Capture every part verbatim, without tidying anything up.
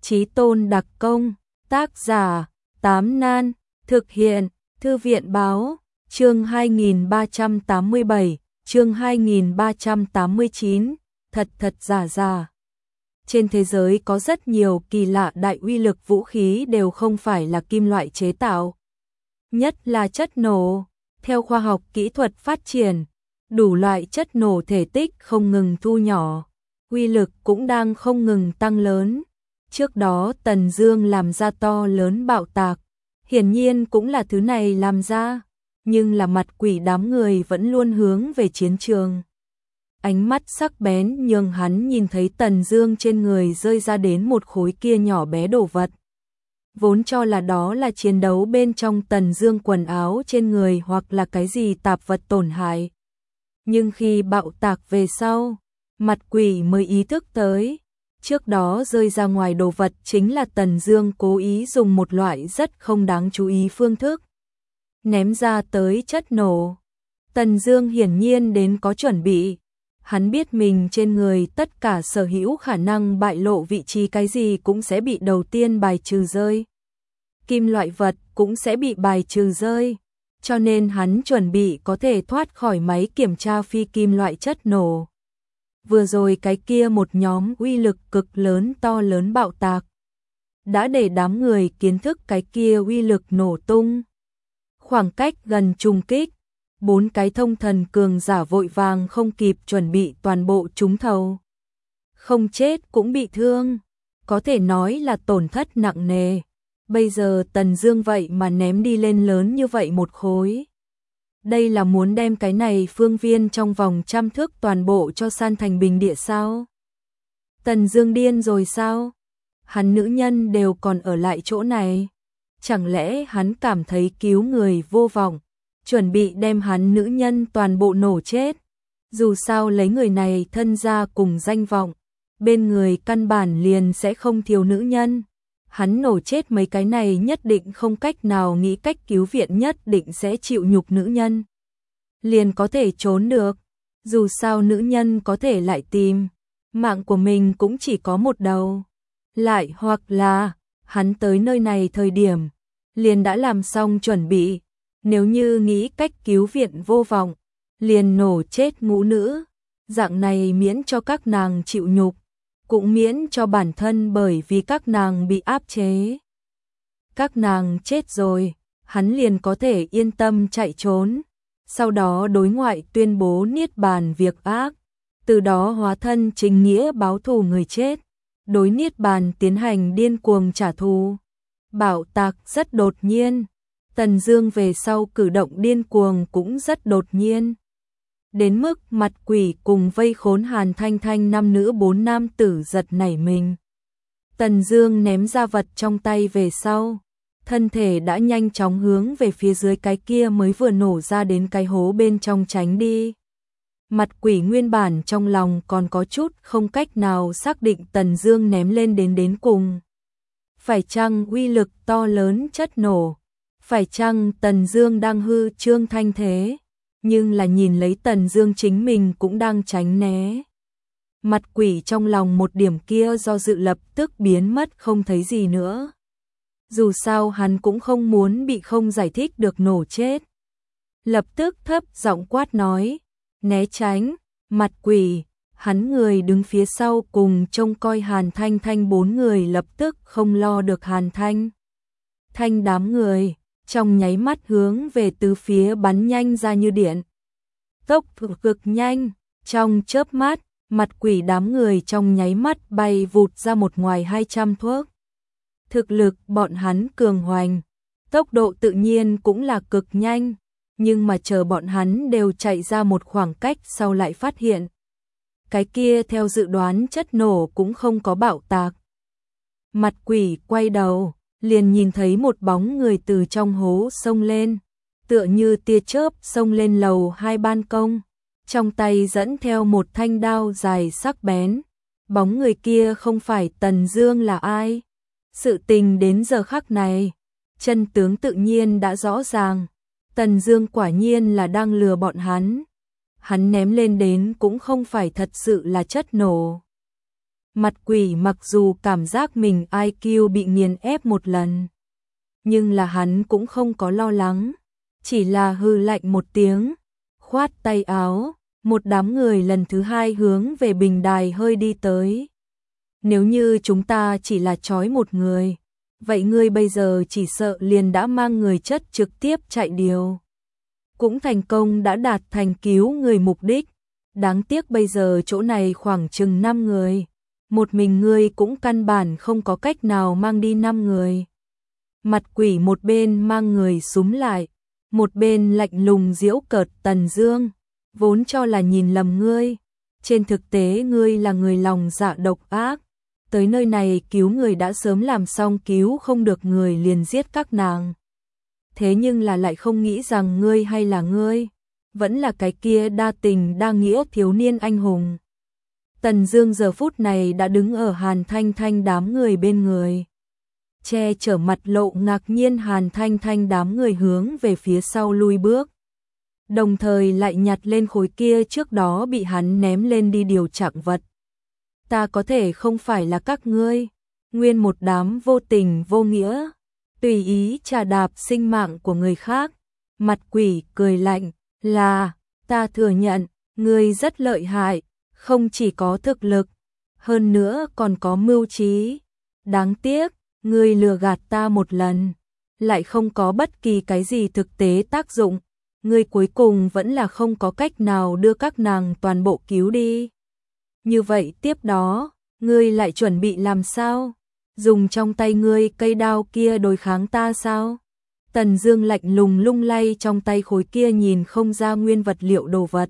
Chí Tôn đặc công, tác giả, Tám Nan, thực hiện, Thư viện báo, chương hai nghìn ba trăm tám mươi bảy, chương hai nghìn ba trăm tám mươi chín, thật thật giả giả. Trên thế giới có rất nhiều kỳ lạ đại uy lực vũ khí đều không phải là kim loại chế tạo. Nhất là chất nổ, theo khoa học kỹ thuật phát triển, đủ loại chất nổ thể tích không ngừng thu nhỏ, uy lực cũng đang không ngừng tăng lớn. Trước đó Tần Dương làm ra to lớn bạo tạc, hiển nhiên cũng là thứ này làm ra, nhưng là mặt quỷ đám người vẫn luôn hướng về chiến trường. Ánh mắt sắc bén nhường hắn nhìn thấy Tần Dương trên người rơi ra đến một khối kia nhỏ bé đồ vật. Vốn cho là đó là chiến đấu bên trong Tần Dương quần áo trên người hoặc là cái gì tạp vật tổn hại. Nhưng khi bạo tạc về sau, mặt quỷ mới ý thức tới, trước đó rơi ra ngoài đồ vật chính là Tần Dương cố ý dùng một loại rất không đáng chú ý phương thức ném ra tới chất nổ. Tần Dương hiển nhiên đến có chuẩn bị, hắn biết mình trên người tất cả sở hữu khả năng bại lộ vị trí cái gì cũng sẽ bị đầu tiên bài trừ rơi. Kim loại vật cũng sẽ bị bài trừ rơi, cho nên hắn chuẩn bị có thể thoát khỏi máy kiểm tra phi kim loại chất nổ. Vừa rồi cái kia một nhóm uy lực cực lớn to lớn bạo tạc đã để đám người kiến thức cái kia uy lực nổ tung. Khoảng cách gần trùng kích, bốn cái thông thần cường giả vội vàng không kịp chuẩn bị toàn bộ trúng thầu. Không chết cũng bị thương, có thể nói là tổn thất nặng nề. Bây giờ Tần Dương vậy mà ném đi lên lớn như vậy một khối. Đây là muốn đem cái này phương viên trong vòng trăm thước toàn bộ cho san thành bình địa sao? Tần Dương điên rồi sao? Hắn nữ nhân đều còn ở lại chỗ này. Chẳng lẽ hắn cảm thấy cứu người vô vọng, chuẩn bị đem hắn nữ nhân toàn bộ nổ chết? Dù sao lấy người này thân gia cùng danh vọng, bên người căn bản liền sẽ không thiếu nữ nhân. Hắn nổ chết mấy cái này nhất định không cách nào nghĩ cách cứu viện, nhất định sẽ chịu nhục nữ nhân. Liền có thể trốn được, dù sao nữ nhân có thể lại tìm, mạng của mình cũng chỉ có một đầu. Lại hoặc là, hắn tới nơi này thời điểm, liền đã làm xong chuẩn bị, nếu như nghĩ cách cứu viện vô vọng, liền nổ chết ngũ nữ, dạng này miễn cho các nàng chịu nhục, cũng miễn cho bản thân bởi vì các nàng bị áp chế. Các nàng chết rồi, hắn liền có thể yên tâm chạy trốn, sau đó đối ngoại tuyên bố niết bàn việc ác, từ đó hóa thân chính nghĩa báo thù người chết, đối niết bàn tiến hành điên cuồng trả thù. Bạo tạc rất đột nhiên, Tần Dương về sau cử động điên cuồng cũng rất đột nhiên. Đến mức mặt quỷ cùng vây khốn Hàn Thanh Thanh năm nữ bốn nam tử giật nảy mình. Tần Dương ném ra vật trong tay về sau, thân thể đã nhanh chóng hướng về phía dưới cái kia mới vừa nổ ra đến cái hố bên trong tránh đi. Mặt quỷ nguyên bản trong lòng còn có chút không cách nào xác định Tần Dương ném lên đến đến cùng. Phải chăng uy lực to lớn chất nổ? Phải chăng Tần Dương đang hư trương thanh thế? Nhưng là nhìn lấy Tần Dương chính mình cũng đang tránh né. Mặt quỷ trong lòng một điểm kia do dự lập tức biến mất không thấy gì nữa. Dù sao hắn cũng không muốn bị không giải thích được nổ chết. Lập tức thấp giọng quát nói, né tránh, mặt quỷ. Hắn người đứng phía sau cùng trông coi Hàn Thanh Thanh bốn người lập tức không lo được Hàn Thanh Thanh đám người, trong nháy mắt hướng về tứ phía bắn nhanh ra như điện. Tốc độ cực nhanh, trong chớp mắt, mặt quỷ đám người trong nháy mắt bay vụt ra một ngoài hai trăm thước. Thực lực bọn hắn cường hoành, tốc độ tự nhiên cũng là cực nhanh, nhưng mà chờ bọn hắn đều chạy ra một khoảng cách sau lại phát hiện. Cái kia theo dự đoán chất nổ cũng không có bạo tạc. Mặt quỷ quay đầu, liền nhìn thấy một bóng người từ trong hố xông lên, tựa như tia chớp xông lên lầu hai ban công, trong tay dẫn theo một thanh đao dài sắc bén. Bóng người kia không phải Tần Dương là ai? Sự tình đến giờ khắc này, chân tướng tự nhiên đã rõ ràng. Tần Dương quả nhiên là đang lừa bọn hắn. Hắn ném lên đến cũng không phải thật sự là chất nổ. Mặt quỷ mặc dù cảm giác mình i kiu bị nghiền ép một lần, nhưng là hắn cũng không có lo lắng, chỉ là hừ lạnh một tiếng, khoát tay áo, một đám người lần thứ hai hướng về bình đài hơi đi tới. Nếu như chúng ta chỉ là trói một người, vậy ngươi bây giờ chỉ sợ liền đã mang người chất trực tiếp chạy điều. Cũng thành công đã đạt thành cứu người mục đích. Đáng tiếc bây giờ chỗ này khoảng chừng năm người. Một mình ngươi cũng căn bản không có cách nào mang đi năm người. Mặt quỷ một bên mang người súm lại, một bên lạnh lùng giễu cợt Tần Dương, vốn cho là nhìn lầm ngươi, trên thực tế ngươi là người lòng dạ độc ác, tới nơi này cứu người đã sớm làm xong, cứu không được người liền giết các nàng. Thế nhưng là lại không nghĩ rằng ngươi hay là ngươi, vẫn là cái kia đa tình đa nghĩa thiếu niên anh hùng. Tần Dương giờ phút này đã đứng ở Hàn Thanh Thanh đám người bên người, che chở mặt lộ ngạc nhiên. Hàn Thanh Thanh đám người hướng về phía sau lui bước, đồng thời lại nhặt lên khối kia trước đó bị hắn ném lên đi điều trạng vật. Ta có thể không phải là các ngươi, nguyên một đám vô tình vô nghĩa, tùy ý trà đạp sinh mạng của người khác. Mặt quỷ cười lạnh, là, ta thừa nhận, ngươi rất lợi hại, không chỉ có thực lực, hơn nữa còn có mưu trí. Đáng tiếc, ngươi lừa gạt ta một lần, lại không có bất kỳ cái gì thực tế tác dụng. Ngươi cuối cùng vẫn là không có cách nào đưa các nàng toàn bộ cứu đi. Như vậy tiếp đó, ngươi lại chuẩn bị làm sao? Dùng trong tay ngươi cây đao kia đối kháng ta sao? Tần Dương lạnh lùng lung lay trong tay khối kia nhìn không ra nguyên vật liệu đồ vật.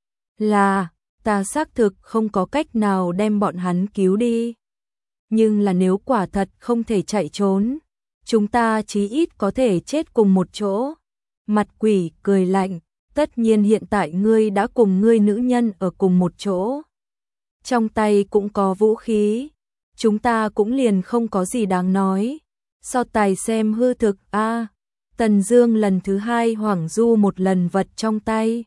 Là, ta xác thực không có cách nào đem bọn hắn cứu đi. Nhưng là nếu quả thật không thể chạy trốn, chúng ta chí ít có thể chết cùng một chỗ. Mặt quỷ cười lạnh, tất nhiên hiện tại ngươi đã cùng ngươi nữ nhân ở cùng một chỗ, trong tay cũng có vũ khí, chúng ta cũng liền không có gì đáng nói. So tài xem hư thực a. À, Tần Dương lần thứ hai hoảng du một lần vật trong tay.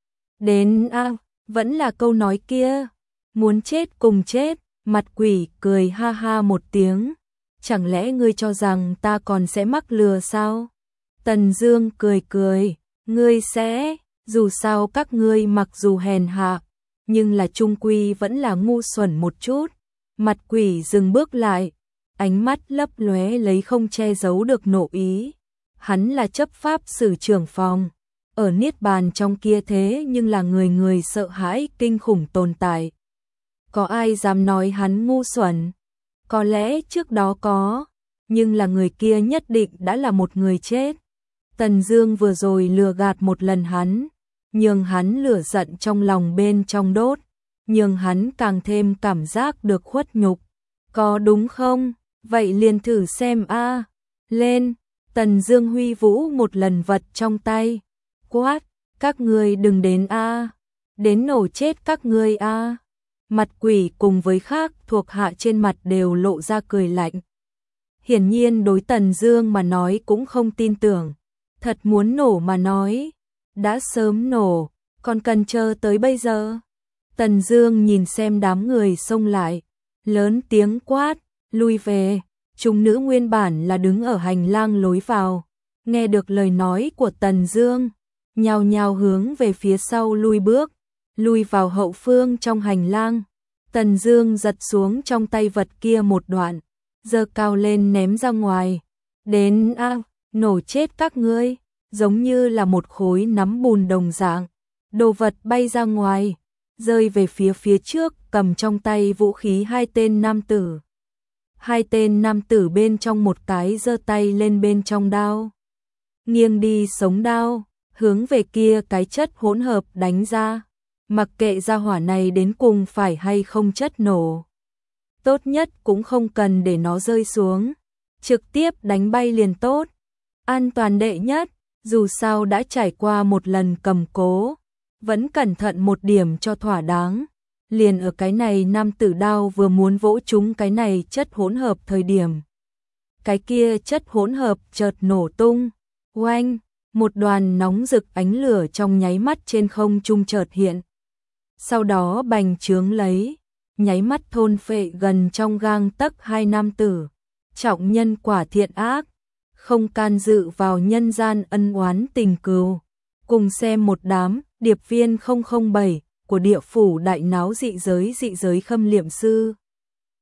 Đến a, à, vẫn là câu nói kia, muốn chết cùng chết. Mặt quỷ cười ha ha một tiếng, chẳng lẽ ngươi cho rằng ta còn sẽ mắc lừa sao? Tần Dương cười cười, ngươi sẽ, dù sao các ngươi mặc dù hèn hạ, nhưng là chung quy vẫn là ngu xuẩn một chút. Mặt quỷ dừng bước lại, ánh mắt lấp lóe lấy không che giấu được nộ ý. Hắn là chấp pháp sử trưởng phòng, ở niết bàn trong kia thế nhưng là người người sợ hãi kinh khủng tồn tại. Có ai dám nói hắn ngu xuẩn? Có lẽ trước đó có, nhưng là người kia nhất định đã là một người chết. Tần Dương vừa rồi lừa gạt một lần hắn, nhường hắn lửa giận trong lòng bên trong đốt, nhường hắn càng thêm cảm giác được khuất nhục. Có đúng không? Vậy liền thử xem a. À. Lên, Tần Dương huy vũ một lần vật trong tay, quát, các ngươi đừng đến a, à. Đến nổ chết các ngươi a. À. Mặt quỷ cùng với khác thuộc hạ trên mặt đều lộ ra cười lạnh. Hiển nhiên đối Tần Dương mà nói cũng không tin tưởng. Thật muốn nổ mà nói, đã sớm nổ, còn cần chờ tới bây giờ. Tần Dương nhìn xem đám người xông lại, lớn tiếng quát, lui về. Chúng nữ nguyên bản là đứng ở hành lang lối vào, nghe được lời nói của Tần Dương, nhao nhao hướng về phía sau lui bước, lui vào hậu phương trong hành lang. Tần Dương giật xuống trong tay vật kia một đoạn, giơ cao lên ném ra ngoài. Đến a, à, nổ chết các ngươi, giống như là một khối nắm bùn đồng dạng. Đồ vật bay ra ngoài, rơi về phía phía trước, cầm trong tay vũ khí hai tên nam tử. Hai tên nam tử bên trong một cái giơ tay lên bên trong đao, nghiêng đi sống đao, hướng về kia cái chất hỗn hợp đánh ra. Mặc kệ ra hỏa này đến cùng phải hay không chất nổ, tốt nhất cũng không cần để nó rơi xuống, trực tiếp đánh bay liền tốt. An toàn đệ nhất, dù sao đã trải qua một lần cầm cố, vẫn cẩn thận một điểm cho thỏa đáng. Liền ở cái này nam tử đao vừa muốn vỗ trúng cái này chất hỗn hợp thời điểm, cái kia chất hỗn hợp chợt nổ tung, oanh, một đoàn nóng rực ánh lửa trong nháy mắt trên không trung chợt hiện. Sau đó bành trướng lấy, nháy mắt thôn phệ gần trong gang tấc hai nam tử, trọng nhân quả thiện ác, không can dự vào nhân gian ân oán tình cừu. Cùng xem một đám điệp viên không không bảy của địa phủ đại náo dị giới dị giới khâm liệm sư.